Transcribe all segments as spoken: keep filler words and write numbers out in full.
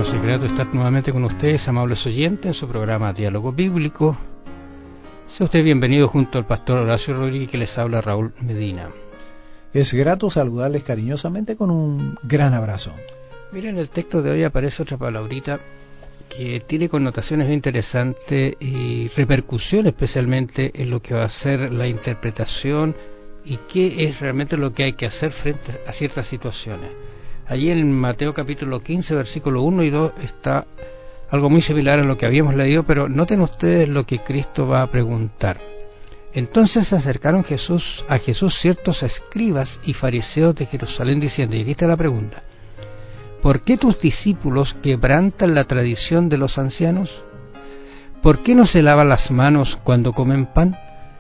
Nos es grato estar nuevamente con ustedes, amables oyentes, en su programa Diálogo Bíblico. Sea usted bienvenido junto al pastor Horacio Rodríguez, que les habla Raúl Medina. Es grato saludarles cariñosamente con un gran abrazo. Miren, en el texto de hoy aparece otra palabrita que tiene connotaciones bien interesantes y repercusión especialmente en lo que va a ser la interpretación y qué es realmente lo que hay que hacer frente a ciertas situaciones. Allí en Mateo capítulo quince, versículo uno y dos está algo muy similar a lo que habíamos leído, pero noten ustedes lo que Cristo va a preguntar. Entonces se acercaron Jesús, a Jesús ciertos escribas y fariseos de Jerusalén diciendo, y aquí está la pregunta, ¿por qué tus discípulos quebrantan la tradición de los ancianos? ¿Por qué no se lavan las manos cuando comen pan?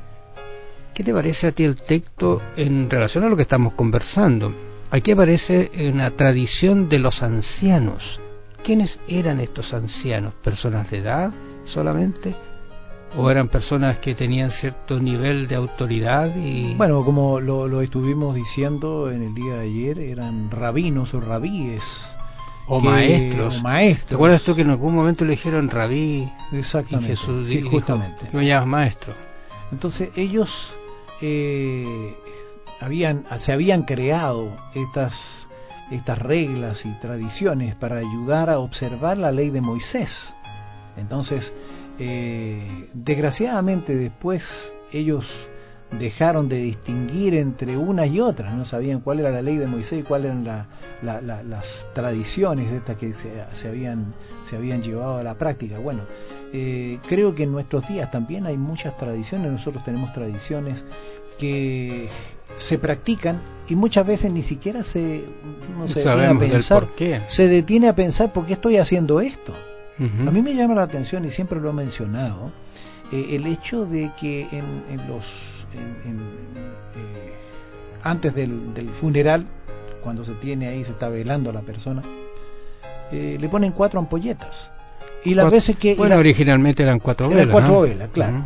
¿Qué te parece a ti el texto en relación a lo que estamos conversando? Aquí aparece una tradición de los ancianos. ¿Quiénes eran estos ancianos? ¿Personas de edad solamente? ¿O eran personas que tenían cierto nivel de autoridad? Y bueno, como lo, lo estuvimos diciendo en el día de ayer, eran rabinos o rabíes. O que, maestros. O maestros. ¿Te acuerdas tú que en algún momento le dijeron rabí? Exactamente. Y Jesús sí, dijo, justamente. ¿qué me llamas maestro? Entonces ellos eh, habían, se habían creado estas, estas reglas y tradiciones para ayudar a observar la ley de Moisés. Entonces, eh, desgraciadamente después ellos dejaron de distinguir entre una y otra, no sabían cuál era la ley de Moisés y cuáles eran la, la, la, las tradiciones estas que se, se, habían, se habían llevado a la práctica. Bueno, eh, creo que en nuestros días también hay muchas tradiciones, nosotros tenemos tradiciones que se practican y muchas veces ni siquiera se, no se detiene a pensar, por qué. se detiene a pensar por qué estoy haciendo esto. Uh-huh. A mí me llama la atención, y siempre lo he mencionado, eh, el hecho de que en, en los en, en, eh, antes del, del funeral, cuando se tiene ahí, se está velando a la persona, eh, le ponen cuatro ampolletas. Y las cuatro, veces que... Bueno, la, originalmente eran cuatro velas. Eran cuatro ¿no? velas, claro. Uh-huh.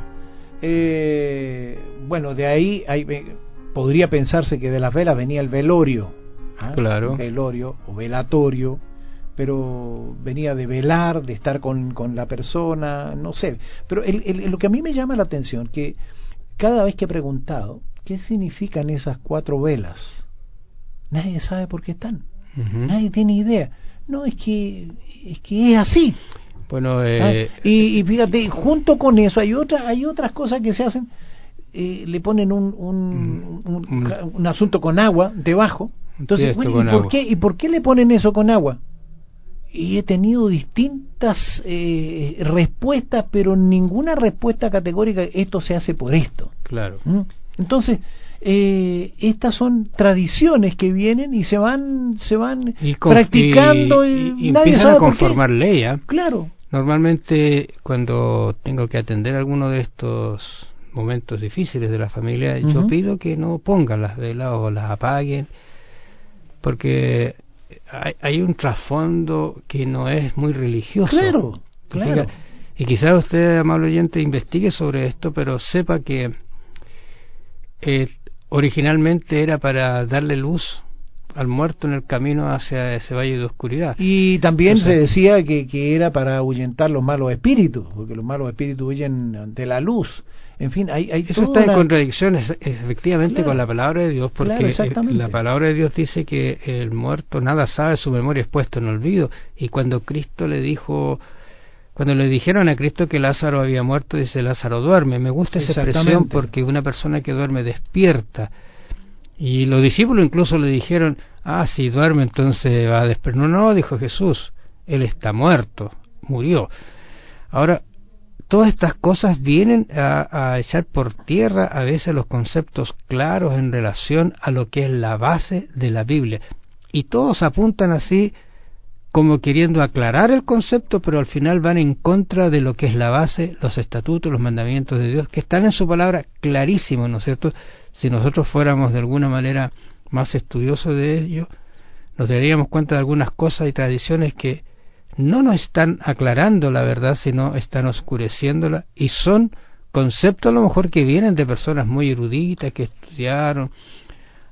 eh, bueno, de ahí hay, podría pensarse que de las velas venía el velorio. ¿ah? Claro. Velorio o velatorio, pero venía de velar, de estar con, con la persona, no sé. Pero el, el, lo que a mí me llama la atención, que cada vez que he preguntado, ¿qué significan esas cuatro velas? Nadie sabe por qué están. Uh-huh. Nadie tiene idea. No, es que es que es así. Bueno, eh, ¿ah? y, y fíjate, junto con eso hay otra, hay otras cosas que se hacen. Eh, le ponen un un, un, un un asunto con agua debajo. Entonces, bueno, ¿y por agua? qué y por qué le ponen eso con agua? Y he tenido distintas eh, respuestas, pero ninguna respuesta categórica, esto se hace por esto. Claro. ¿Mm? Entonces, eh, estas son tradiciones que vienen y se van se van y con, practicando y, y, y nadie empiezan sabe a conformar ley. ¿eh? Claro. Normalmente cuando tengo que atender alguno de estos momentos difíciles de la familia, uh-huh. yo pido que no pongan las velas o las apaguen, porque hay, hay un trasfondo que no es muy religioso. Claro, claro. Y quizás usted, amable oyente, investigue sobre esto, pero sepa que eh, originalmente era para darle luz al muerto en el camino hacia ese valle de oscuridad. Y también o sea, se decía que, que era para ahuyentar los malos espíritus, porque los malos espíritus huyen ante la luz. En fin, hay, hay eso está una... en contradicción es, efectivamente claro, con la palabra de Dios, porque claro, la palabra de Dios dice que el muerto nada sabe, su memoria es puesta en olvido. Y cuando Cristo le dijo, cuando le dijeron a Cristo que Lázaro había muerto, dice Lázaro duerme. Me gusta esa expresión porque una persona que duerme despierta. Y los discípulos incluso le dijeron, ah, si duerme entonces va a despertar. No, no, dijo Jesús, él está muerto, murió. Ahora, todas estas cosas vienen a, a echar por tierra a veces los conceptos claros en relación a lo que es la base de la Biblia. Y todos apuntan así como queriendo aclarar el concepto, pero al final van en contra de lo que es la base, los estatutos, los mandamientos de Dios, que están en su palabra clarísimos, ¿no es cierto? Si nosotros fuéramos de alguna manera más estudiosos de ello, nos daríamos cuenta de algunas cosas y tradiciones que no nos están aclarando la verdad, sino están oscureciéndola, y son conceptos a lo mejor que vienen de personas muy eruditas, que estudiaron,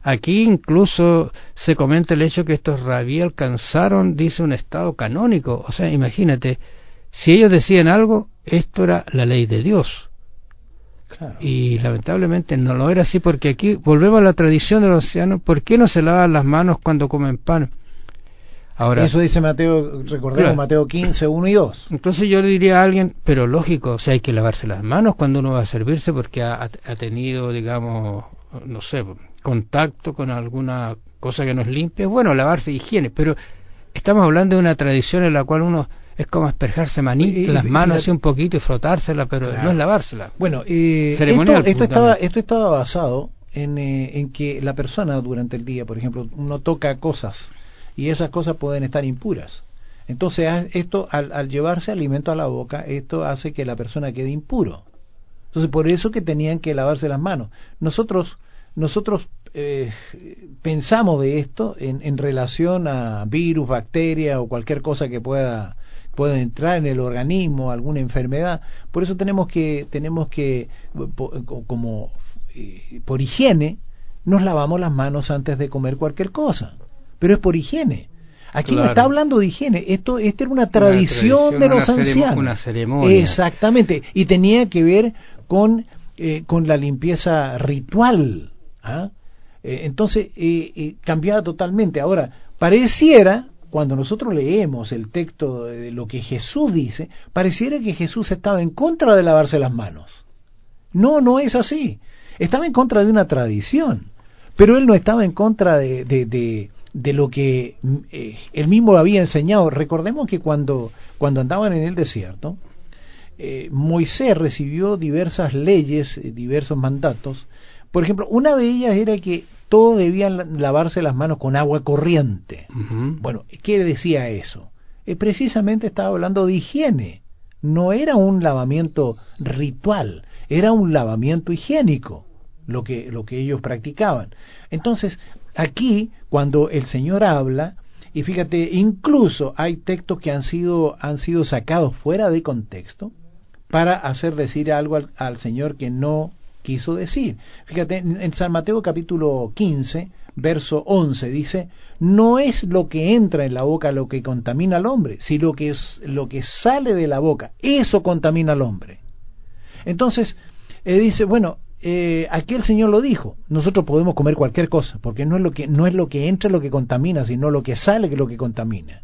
Aquí incluso se comenta el hecho que estos rabí alcanzaron, dice, un estado canónico. O sea, imagínate, si ellos decían algo, esto era la ley de Dios. Claro. Y lamentablemente no lo era así, porque aquí volvemos a la tradición de los ancianos. ¿Por qué no se lavan las manos cuando comen pan? Ahora, eso dice Mateo, recordemos, claro, Mateo quince, uno y dos. Entonces yo le diría a alguien, pero lógico, o sea, hay que lavarse las manos cuando uno va a servirse porque ha, ha tenido, digamos, no sé, contacto con alguna cosa que no es limpia. Bueno, lavarse, higiene, pero estamos hablando de una tradición en la cual uno es como asperjarse manita, las manos así un poquito y frotársela, pero claro, no es lavársela. Bueno, eh, esto, esto, estaba, esto estaba basado en, eh, en que la persona durante el día, por ejemplo, uno toca cosas y esas cosas pueden estar impuras. Entonces, esto al, al llevarse alimento a la boca, esto hace que la persona quede impuro. Entonces, por eso que tenían que lavarse las manos. Nosotros nosotros eh, pensamos de esto en, en relación a virus, bacterias o cualquier cosa que pueda pueda entrar en el organismo, alguna enfermedad. Por eso tenemos que tenemos que como eh, por higiene nos lavamos las manos antes de comer cualquier cosa. Pero es por higiene. Aquí claro, no está hablando de higiene, esto esta era una tradición, una tradición de los una ancianos. Una ceremonia. Exactamente, y tenía que ver con eh, con la limpieza ritual. ¿Ah? Eh, entonces eh, eh, cambiaba totalmente. Ahora, pareciera, cuando nosotros leemos el texto de lo que Jesús dice, pareciera que Jesús estaba en contra de lavarse las manos. No, no es así. Estaba en contra de una tradición, pero él no estaba en contra de, de, de, de lo que eh, él mismo había enseñado. Recordemos que cuando, cuando andaban en el desierto, eh, Moisés recibió diversas leyes, diversos mandatos. Por ejemplo, una de ellas era que todos debían lavarse las manos con agua corriente. Uh-huh. Bueno, ¿qué decía eso? Eh, precisamente estaba hablando de higiene. No era un lavamiento ritual, era un lavamiento higiénico, lo que, lo que ellos practicaban. Entonces, aquí, cuando el Señor habla, y fíjate, incluso hay textos que han sido, han sido sacados fuera de contexto para hacer decir algo al, al Señor que no quiso decir. Fíjate, en San Mateo capítulo quince, verso once, dice, no es lo que entra en la boca lo que contamina al hombre, sino lo que es lo que sale de la boca, eso contamina al hombre. Entonces, eh, dice, bueno, eh, aquí el Señor lo dijo, nosotros podemos comer cualquier cosa, porque no es lo que no es lo que entra lo que contamina, sino lo que sale que es lo que contamina.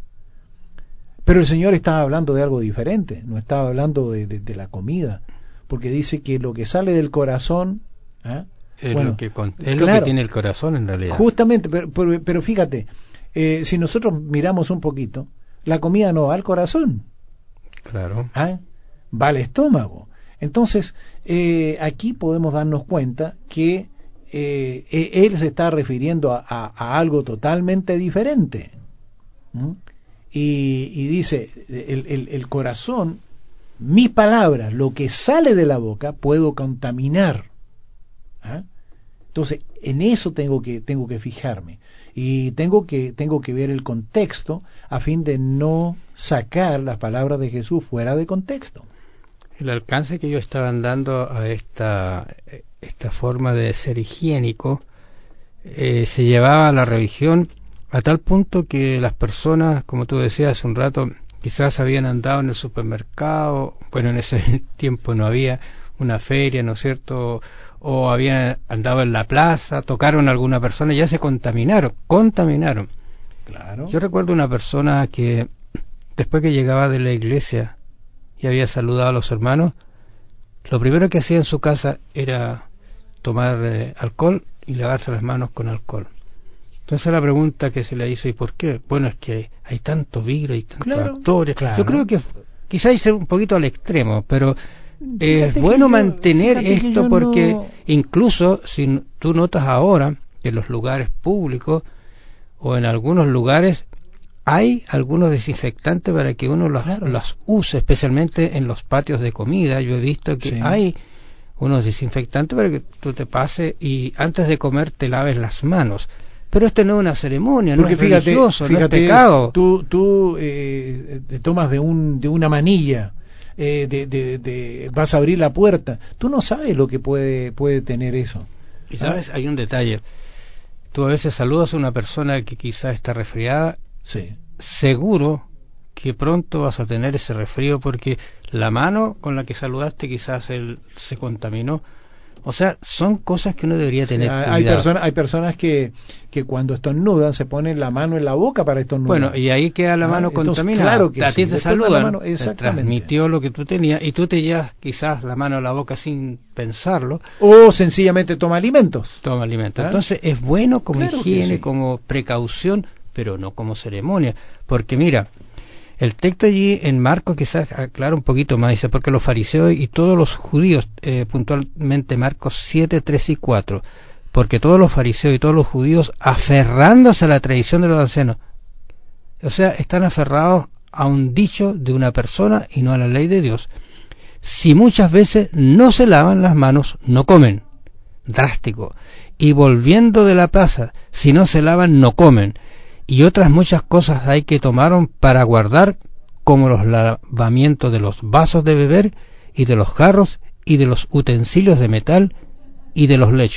Pero el Señor estaba hablando de algo diferente, no estaba hablando de, de, de la comida, porque dice que lo que sale del corazón, ¿eh? es, bueno, lo, que con, es claro, lo que tiene el corazón en realidad. Justamente, pero, pero, pero fíjate, eh, si nosotros miramos un poquito, la comida no va al corazón, claro, ¿eh? va al estómago. Entonces, eh, aquí podemos darnos cuenta que eh, él se está refiriendo a, a, a algo totalmente diferente. ¿Mm? Y, y dice, el, el, el corazón, mis palabras, lo que sale de la boca, puedo contaminar. ¿Ah? Entonces, en eso tengo que, tengo que fijarme. Y tengo que, tengo que ver el contexto a fin de no sacar las palabras de Jesús fuera de contexto. El alcance que ellos estaban dando a esta, esta forma de ser higiénico eh, se llevaba a la religión a tal punto que las personas, como tú decías hace un rato, quizás habían andado en el supermercado, bueno, en ese tiempo no había una feria, ¿no es cierto?, o habían andado en la plaza, tocaron a alguna persona y ya se contaminaron, contaminaron. Claro. Yo recuerdo una persona que después que llegaba de la iglesia y había saludado a los hermanos, lo primero que hacía en su casa era tomar eh, alcohol y lavarse las manos con alcohol. Entonces la pregunta que se le hizo, ¿y por qué? Bueno, es que hay, hay tanto virus, hay tantos claro, actores. Claro. Yo creo que quizás hice un poquito al extremo, pero fíjate es bueno yo, mantener esto porque no... incluso si tú notas ahora que en los lugares públicos o en algunos lugares hay algunos desinfectantes para que uno los, claro. los use, especialmente en los patios de comida. Yo he visto que sí. hay unos desinfectantes para que tú te pases y antes de comer te laves las manos. Pero esto no es una ceremonia, porque no es fíjate, religioso, fíjate, no es pecado. Tú, tú eh, te tomas de un de una manilla, eh, de, de, de, vas a abrir la puerta. Tú no sabes lo que puede puede tener eso. Y sabes, ¿Ah? hay un detalle. tú a veces saludas a una persona que quizás está resfriada, sí. seguro que pronto vas a tener ese resfrío porque la mano con la que saludaste quizás él se contaminó. O sea, son cosas que uno debería tener sí, hay, cuidado. Hay personas, hay personas que, que cuando estornudan se ponen la mano en la boca para estornudar. Bueno, y ahí queda la mano ah, contaminada. Claro que a sí. ti te saludan, te transmitió lo que tú tenías y tú te llevas quizás la mano a la boca sin pensarlo. O sencillamente toma alimentos. Toma alimentos. ¿Ah? Entonces es bueno como claro higiene, sí. como precaución, pero no como ceremonia. Porque mira, el texto allí en Marcos quizás aclara un poquito más, dice, porque los fariseos y todos los judíos, eh, puntualmente Marcos siete, tres y cuatro, porque todos los fariseos y todos los judíos aferrándose a la tradición de los ancianos, o sea, están aferrados a un dicho de una persona y no a la ley de Dios. Si muchas veces no se lavan las manos, no comen. Drástico. Y volviendo de la plaza, si no se lavan, no comen. Y otras muchas cosas hay que tomaron para guardar, como los lavamientos de los vasos de beber y de los jarros y de los utensilios de metal y de los lechos.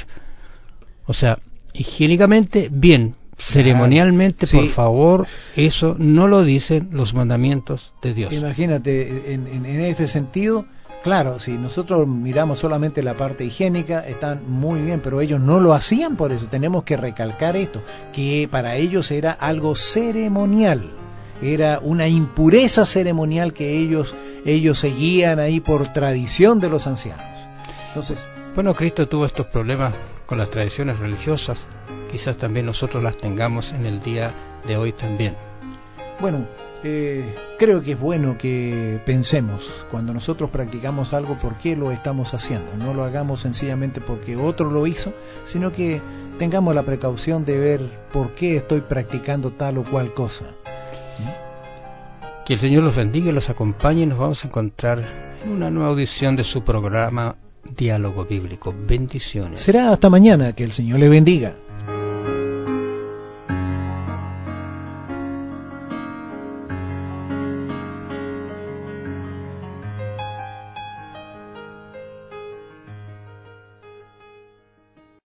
O sea, higiénicamente bien, ceremonialmente, sí. Por favor, eso no lo dicen los mandamientos de Dios. Imagínate, en, en, en este sentido, claro, si nosotros miramos solamente la parte higiénica, están muy bien, pero ellos no lo hacían por eso. Tenemos que recalcar esto, que para ellos era algo ceremonial, era una impureza ceremonial que ellos, ellos seguían ahí por tradición de los ancianos. Entonces, bueno, Cristo tuvo estos problemas con las tradiciones religiosas, quizás también nosotros las tengamos en el día de hoy también. Bueno, Eh, creo que es bueno que pensemos cuando nosotros practicamos algo por qué lo estamos haciendo. No lo hagamos sencillamente porque otro lo hizo, sino que tengamos la precaución de ver por qué estoy practicando tal o cual cosa. ¿Mm? Que el Señor los bendiga y los acompañe. Nos vamos a encontrar en una nueva audición de su programa Diálogo Bíblico. Bendiciones. Será hasta mañana. Que el Señor le bendiga.